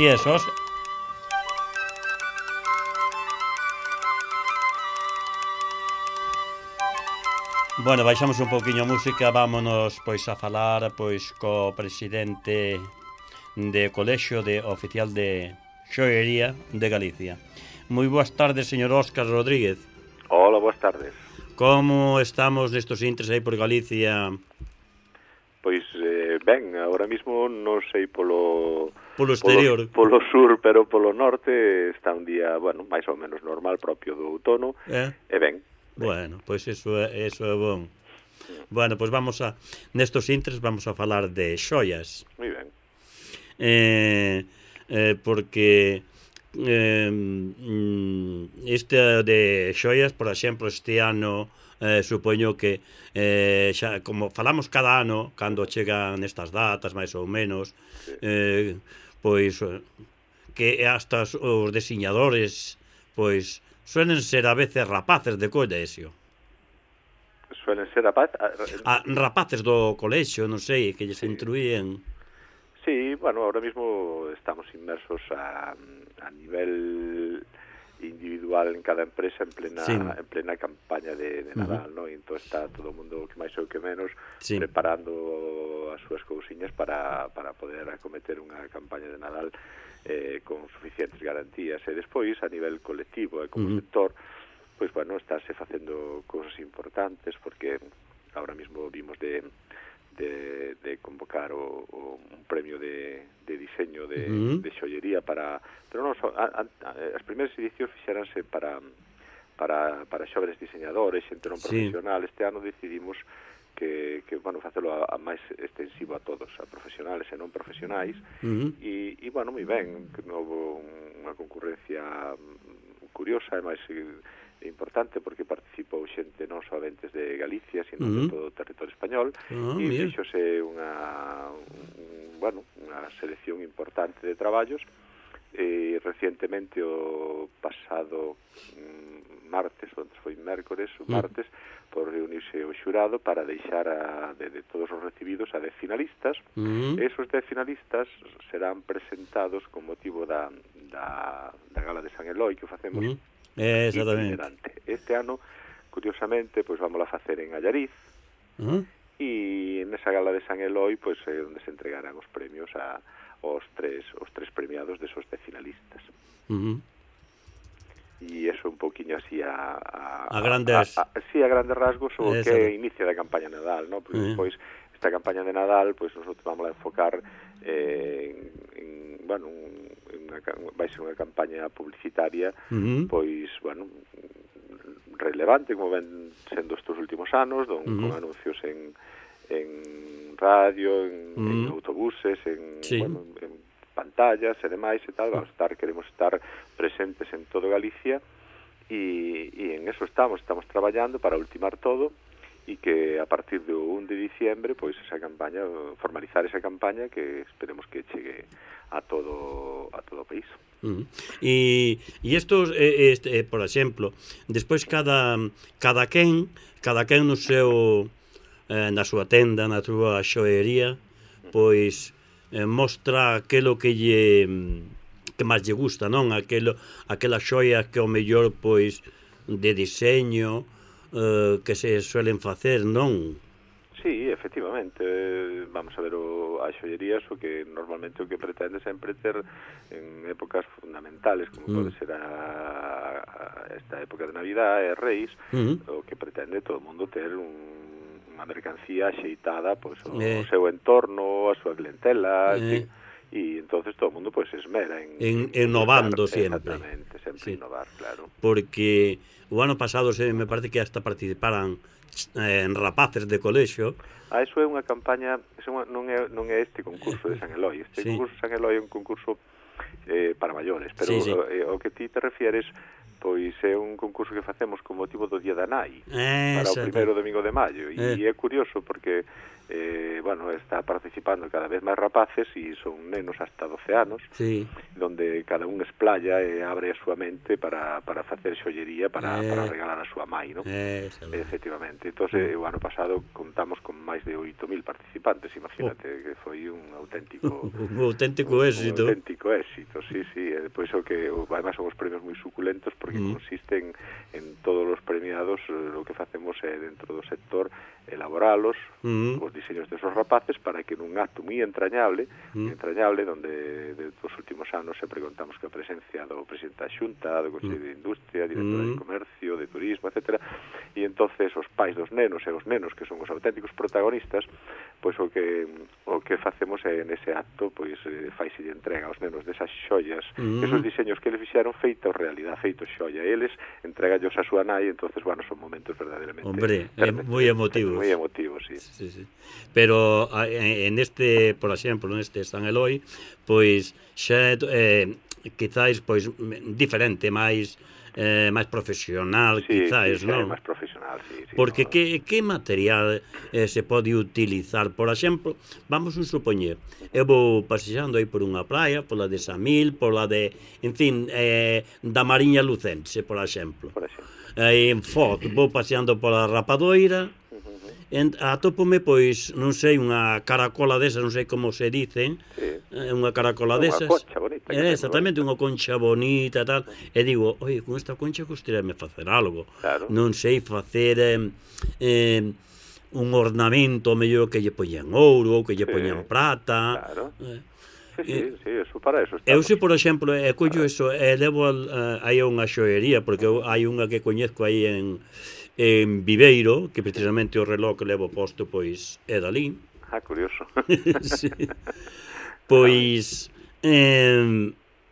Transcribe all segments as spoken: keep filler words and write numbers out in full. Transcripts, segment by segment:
tiesos. Bueno, baixamos un pouquiño a música, vámonos pois a falar pois co presidente de Colexio de Oficial de Xoería de Galicia. Moi boas tardes, señor Óscar Rodríguez. Hola, boas tardes. Como estamos nestos intres aí por Galicia? Pois eh, ben, agora mismo non sei polo polo exterior, polo, polo sur, pero polo norte está un día, bueno, máis ou menos normal, propio do outono, eh? e ben. Bueno, pois iso é, iso é bon. Bueno, pois vamos a nestos intres vamos a falar de xoias. Moi ben. Eh, eh, porque eh, este de xoias, por exemplo, este ano eh, supoño que eh, xa, como falamos cada ano cando chegan estas datas máis ou menos, sí. eh, pois que hasta os diseñadores pois suelen ser a veces rapaces de colexio. Suelen ser rapaces? Ah, rapaces do colexio, non sei, que lles sí. instruíen. Sí, bueno, ahora mismo estamos inmersos a, a nivel individual en cada empresa en plena sí. en plena campaña de, de Nadal, uh-huh. ¿no? E entón está todo o mundo que máis ou que menos sí. preparando as súas cousiñas para, para poder acometer unha campaña de Nadal eh, con suficientes garantías. E despois, a nivel colectivo e como uh-huh. sector, pois, bueno, estáse facendo cousas importantes, porque ahora mismo vimos de de, de convocar o, o un premio de, de diseño de, uh-huh. de xollería para, pero non, so, a, a, as primeiras edicións fixeranse para para, para xóvenes diseñadores, xente non profesional. Sí. Este ano decidimos que, que bueno, facelo a, a máis extensivo a todos, a profesionales e non profesionais, uh-huh. e, e, bueno, moi ben, que non houve unha concurrencia curiosa e máis importante, porque participou xente non somente de Galicia, sino uh-huh. de todo o territorio español, uh-huh, e fixose unha, un, bueno, unha selección importante de traballos. E recientemente, o pasado um, martes, ou antes foi mércores, o martes, uh-huh. por reunirse o xurado para deixar a, de, de todos os recibidos a dez finalistas. Uh-huh. Esos dez finalistas serán presentados con motivo da, da, da gala de San Eloi que facemos. Uh-huh. Eh, exactamente. Este ano, curiosamente, pois vamos a facer en Allariz, uh-huh. e nesa gala de San Eloi, pois é onde se entregarán os premios a os tres os tres premiados desos dez finalistas. Uh-huh. E eso un poquinho así a a, a grandes a, a, sí, a grandes rasgos o que é inicio da campaña Nadal, ¿no? Porque uh-huh. despois esta campaña de Nadal, pois nosotros vamos a enfocar eh, en, en bueno, un Una, vai ser unha campaña publicitaria uh-huh. pois, bueno, relevante, como ven sendo estes últimos anos, don, uh-huh. con anuncios en, en radio, en, uh-huh. en autobuses, en, sí. bueno, en pantallas e demais e tal. Vamos a estar, queremos estar presentes en todo Galicia e, e en eso estamos, estamos traballando para ultimar todo e que a partir do un de diciembre, pois esa campaña, formalizar esa campaña que esperemos que chegue a todo a todo o país. Uh-huh. E e isto este, por exemplo, despois cada cada quen, cada quen no seu eh, na súa tenda, na súa xoería, pois eh, mostra aquilo que lle que máis lle gusta, non? Aquelo aquela xoia que o mellor pois de diseño Uh, que se suelen facer, non? Sí, efectivamente. Vamos a ver, o, a xollería o que normalmente o que pretende sempre ter en épocas fundamentales, como mm. pode ser a, a esta época de Navidad e Reis, mm-hmm. o que pretende todo o mundo ter un, unha mercancía axeitada, pois, o, eh. o seu entorno, a súa clientela, eh. e entonces todo o mundo pois esmera en, en innovando sempre. Exactamente, sempre sí. innovar, claro. Porque o ano pasado se me parece que hasta participaran eh, en rapaces de colexio. Ah, eso é unha campaña, eso non é non é este concurso de San Eloi. Este sí. concurso de San Eloi é un concurso eh, para maiores, pero sí, sí. O, o que ti te refieres pois é un concurso que facemos con motivo do Día da Nai, eh, para o exacto. primeiro domingo de maio, e Eh. é curioso porque eh, bueno, está participando cada vez máis rapaces e son nenos hasta doce anos, sí. donde cada un esplaya e abre a súa mente para, para facer xollería para, Eh. para regalar a súa mai, non? Eh, exacto. Efectivamente. Entón, eh, o ano pasado contamos con máis de oito mil participantes, imagínate, oh. que foi un auténtico un auténtico un, éxito. Un auténtico éxito, sí, sí. E depois o que, o, además, son os premios moi suculentos porque mm. consisten en todos os premiados, eh, o que facemos é dentro do sector elaboralos, mm. os diseños desos rapaces, para que nun acto moi entrañable, mm. entrañable, donde de, dos últimos anos sempre contamos que a presencia do presidente da Xunta, do Consello mm. de Industria, directora mm. de Comercio, de Turismo, etcétera. E entonces os pais dos nenos e os nenos, que son os auténticos protagonistas, pois o que o que facemos é nese acto, pois eh, faise de entrega aos nenos desas xoias, mm. esos diseños que eles fixeron feitos realidad, feitos xoia. Eles entregallos a súa nai, entonces, bueno, son momentos verdadeiramente... Hombre, é moi emotivo. Moi emotivo, sí. Sí, sí. Pero en este, por exemplo, neste San Eloi, pois xa eh, quizáis pois diferente, máis eh, máis profesional, sí, quizáis, sí, non? Sí, máis profesional, sí, sí. Porque no, que, que material eh, se pode utilizar? Por exemplo, vamos a supoñer, eu vou paseando aí por unha praia, pola de Samil, pola de, en fin, eh, da Mariña Lucense, por exemplo. Por exemplo. Aí en Foz, vou paseando pola Rapadoira, En, atópome, pois, non sei, unha caracola desas, non sei como se dicen, sí. unha caracola desas. Unha concha bonita. Eh, exactamente, unha concha bonita e tal. E digo, oi, con esta concha gustaríame facer algo. Claro. Non sei facer eh, eh, un ornamento mellor que lle poñan ouro ou que lle sí. poñan prata. Claro. Eh, Sí, sí, eh, sí, eso para eso estamos. Eu se, por exemplo, e collo eso, e levo uh, aí a unha xoería, porque eu, hai unha que coñezco aí en... en Viveiro, que precisamente o reloj que levo posto, pois, é dali. Ah, curioso. Sí. Pois, eh,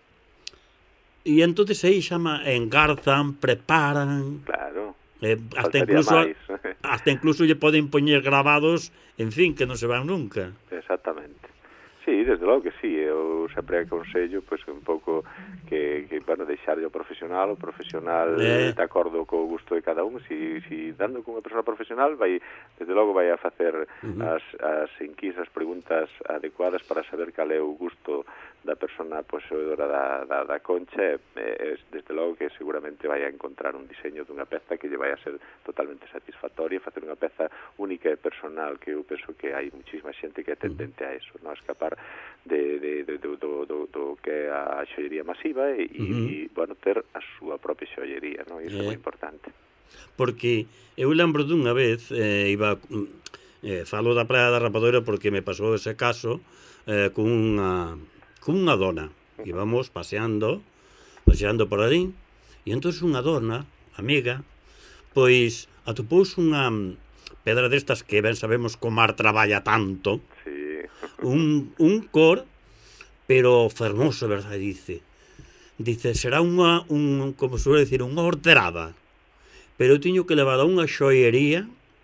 e entonces aí xama, engarzan, preparan... Claro. Eh, hasta incluso hasta incluso lle poden poñer grabados, en fin, que non se van nunca. Exactamente. Sí, desde logo que sí, eu sempre aconsello pois un pouco que, que bueno, deixar o profesional, o profesional eh. de acordo co gusto de cada un, si, si dando con unha persona profesional vai, desde logo vai a facer uh-huh. as, as inquisas preguntas adecuadas para saber cal é o gusto da persona poseedora da, da, da concha, e, e desde logo que seguramente vai a encontrar un diseño dunha peza que lle vai a ser totalmente satisfactoria, facer unha peza única e personal, que eu penso que hai muchísima xente que é tendente a eso, non a escapar de, de, de, do, do, do, do que é a xollería masiva e, uh-huh. e bueno, ter a súa propia xollería, non? Iso é moi importante. Porque eu lembro dunha vez, eh, iba eh, falo da Praia da Rapadoira porque me pasou ese caso eh, con unha con unha dona, íbamos paseando paseando por ali, e entón unha dona, amiga, pois atopouse unha pedra destas que ben sabemos como mar traballa tanto, sí. un, un cor, pero fermoso, verdade, dice. Dice, será unha, un, como suele decir, unha horterada, pero eu tiño que levar a unha xoiería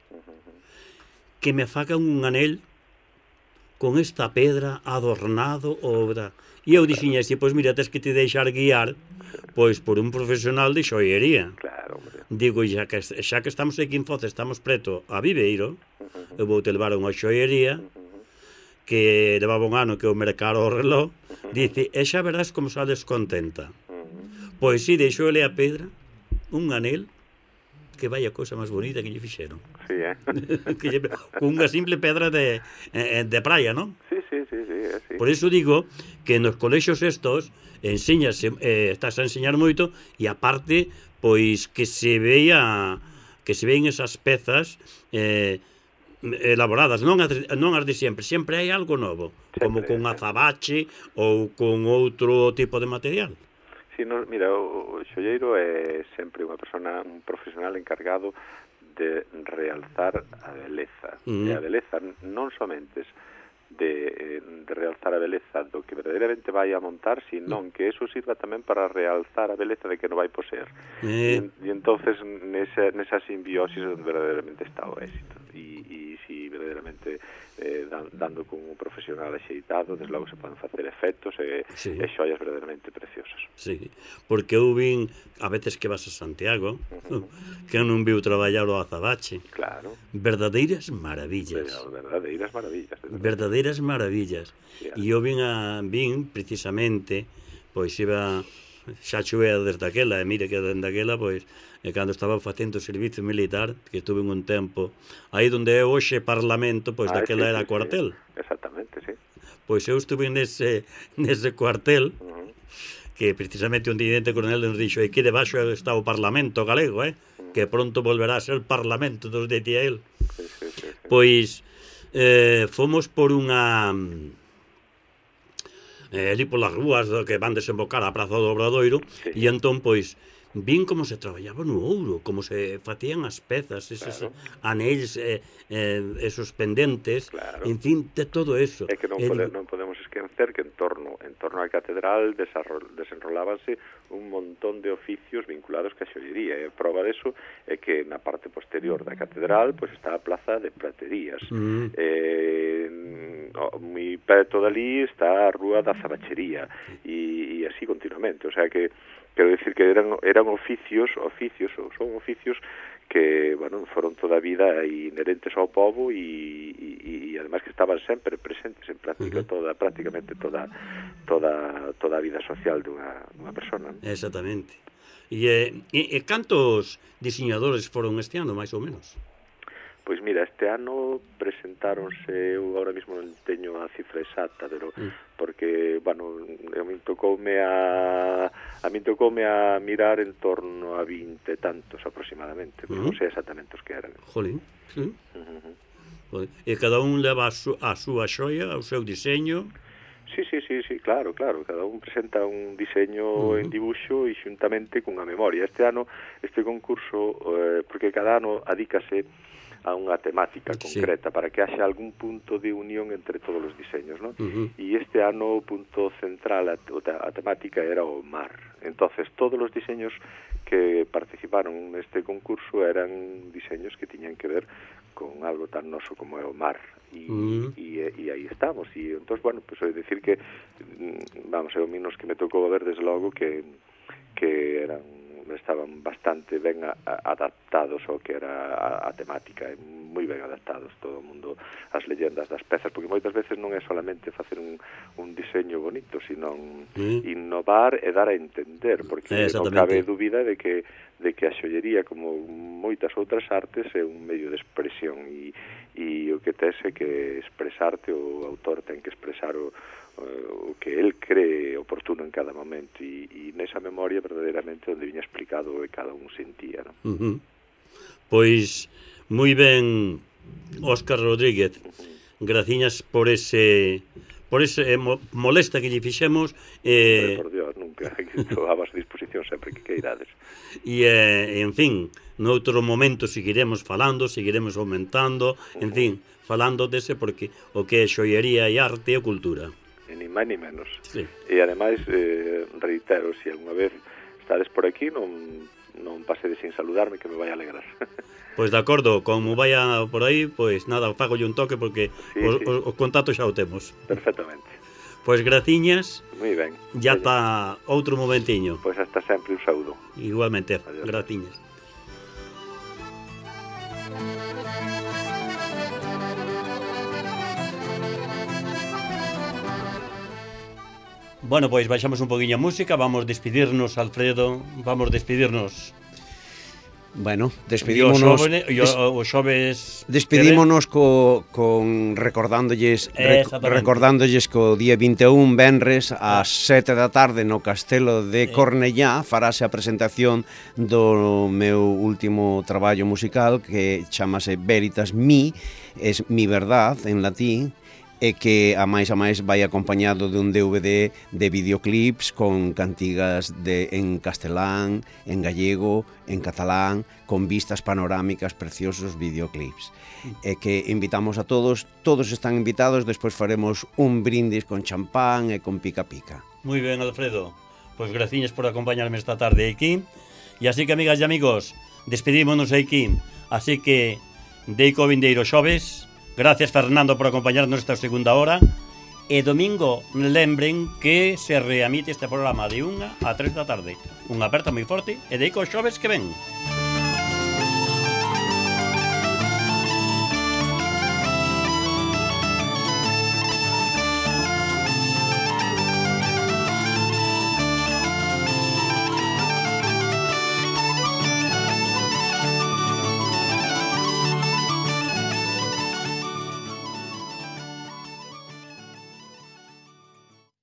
que me faga un anel con esta pedra adornado, obra. E eu dixinha así, pois mira, tes que te deixar guiar pois por un profesional de xoiería. Claro, hombre. Digo, xa que, xa que estamos aquí en Foz, estamos preto a Viveiro, uh-huh. eu vou te levar a unha xoiería uh-huh. que levaba un ano que eu mercara o reloj, uh-huh. dice, e xa verás como sales contenta. Uh-huh. Pois si, deixou-le a pedra, un anel, que vai a cousa máis bonita que lle fixeron. Sí, eh? que lle, con unha simple pedra de, de praia, non? Sí, sí, sí, sí, sí. Por iso digo que nos colexios estos enseñase, eh, estás a enseñar moito, e aparte, pois que se vea que se vean esas pezas eh, elaboradas, non as, non as de sempre, sempre hai algo novo, sempre, como con azabache ou con outro tipo de material. Sí, no, mira, o, o xolleiro é sempre unha persona, un profesional encargado de realzar a beleza. Mm. E a beleza non somente de, de realzar a beleza do que verdadeiramente vai a montar, sino mm. que eso sirva tamén para realzar a beleza de que non vai poseer. Eh. E, e entonces nesa, nesa simbiosis onde verdadeiramente está o éxito. E, e si verdadeiramente eh, dan, dando con un profesional axeitado, desde logo se poden facer efectos e, sí. e xoias verdadeiramente preciosas. Sí, porque eu vin a veces que vas a Santiago, uh-huh. que non viu traballar o azabache. Claro. Verdadeiras maravillas. Verdadeiras maravillas. Verdadeiras maravillas. E sí, eu vin, a, vin precisamente, pois iba xa chuvea desde aquela, e mire que desde aquela, pois, e cando estaba facendo o servicio militar, que estuve un tempo, aí onde é hoxe Parlamento, pois ah, daquela sí, era sí, cuartel. Sí. Exactamente, sí. Pois eu estuve nese, nese cuartel, uh-huh. que precisamente un teniente coronel nos dixo, aquí debaixo está o Parlamento galego, eh? Uh-huh. Que pronto volverá a ser o Parlamento, nos decía el. Sí, sí, sí, sí. Pois, eh, fomos por unha... Eh, ali polas rúas que van desembocar á Praza do Obradoiro, sí. E entón, pois, vin como se traballaba no ouro, como se facían as pezas, esos claro. anéis, eh, eh, esos pendentes, claro. En fin, de todo eso. É que non, pode, non podemos esquecer que en torno, en torno á catedral desenrolábanse un montón de oficios vinculados ca xoiería, e a prova deso é que na parte posterior da catedral pois está a Plaza de Praterías. Mm. Eh, moi preto dali está a Rúa da Zabachería, e, e así continuamente, o sea que quero dicir que eran eran oficios, oficios ou son oficios que, bueno, foron toda a vida inherentes ao pobo e, e, e además que estaban sempre presentes en práctica uh-huh. toda prácticamente toda toda toda a vida social dunha dunha persona. ¿No? Exactamente. E, e, e cantos diseñadores foron este ano, máis ou menos? Pois mira, este ano presentáronse, eu agora mesmo non teño a cifra exacta, pero mm. porque, bueno, a min tocoume a a min tocoume a mirar en torno a vinte tantos aproximadamente, mm. non sei exactamente os que eran. Jolín, sí. Uh-huh. E cada un leva a, su, a súa xoia, o seu diseño. Sí, sí, sí, sí, claro, claro, cada un presenta un diseño uh-huh. en dibuixo e xuntamente cunha memoria. Este ano, este concurso, eh, porque cada ano adícase a unha temática concreta, sí. para que haxa algún punto de unión entre todos os diseños, ¿no? Uh-huh. E este ano o punto central, a, a temática era o mar. Entonces, todos os diseños que participaron neste concurso eran diseños que tiñan que ver con algo tan noso como é o mar. E, uh-huh. e, e aí estamos. E entón, bueno, pues, é dicir que, vamos, é o menos que me tocou ver, desde logo, que, que eran estaban bastante ben a, a, adaptados ao que era a, a temática, e moi ben adaptados todo o mundo, as leyendas das pezas, porque moitas veces non é solamente facer un, un diseño bonito, sino mm. innovar e dar a entender, porque eh, non cabe dúbida de que de que a xollería, como moitas outras artes, é un medio de expresión, e, e o que tes é que expresarte, o autor ten que expresar o o que el cree oportuno en cada momento, e, e nesa memoria verdadeiramente onde viña explicado o que cada un sentía, ¿no? Uh-huh. Pois moi ben, Óscar Rodríguez, uh-huh. graciñas por ese por ese eh, molesta que lle fixemos, eh, por Dios, nunca, estou a vosa disposición sempre que queirades. E, eh, en fin, noutro momento seguiremos falando, seguiremos aumentando, uh-huh. en fin, falando dese, porque o que é xoiería e arte e cultura. Ni máis ni menos. Sí. E ademais, eh, reitero, se alguna vez estades por aquí, non, non pasedes sin saludarme, que me vai a alegrar. Pois de acordo, como vaya por aí, pois nada, fagolle un toque, porque sí, os, sí. os, os contactos xa o temos. Perfectamente. Pois graciñas. Moi ben. Ya está outro momentiño. Pois hasta sempre un saúdo. Igualmente, graciñas. Bueno, pois baixamos un poquinho a música, vamos despedirnos, Alfredo, vamos despedirnos. Bueno, despedímonos. E os xoves despedímonos co, con recordándolles rec, recordándolles que o día vinte e un, venres, ás sete da tarde no Castelo de Cornellá farase a presentación do meu último traballo musical, que chamase Veritas Mi, es mi verdad en latín, e que a máis a máis vai acompañado dun D V D de videoclips con cantigas de, en castelán, en gallego, en catalán, con vistas panorámicas, preciosos videoclips. E que invitamos a todos, todos están invitados, despois faremos un brindis con champán e con pica-pica. Moi ben, Alfredo, pois graciñas por acompañarme esta tarde aquí, e así que, amigas e amigos, despedímonos aquí, así que deico vindeiro xoves, Gracias, Fernando, por acompañarnos esta segunda hora. E domingo, lembren que se reamite este programa de unha a tres da tarde. Unha aperta moi forte e deico xoves que ven.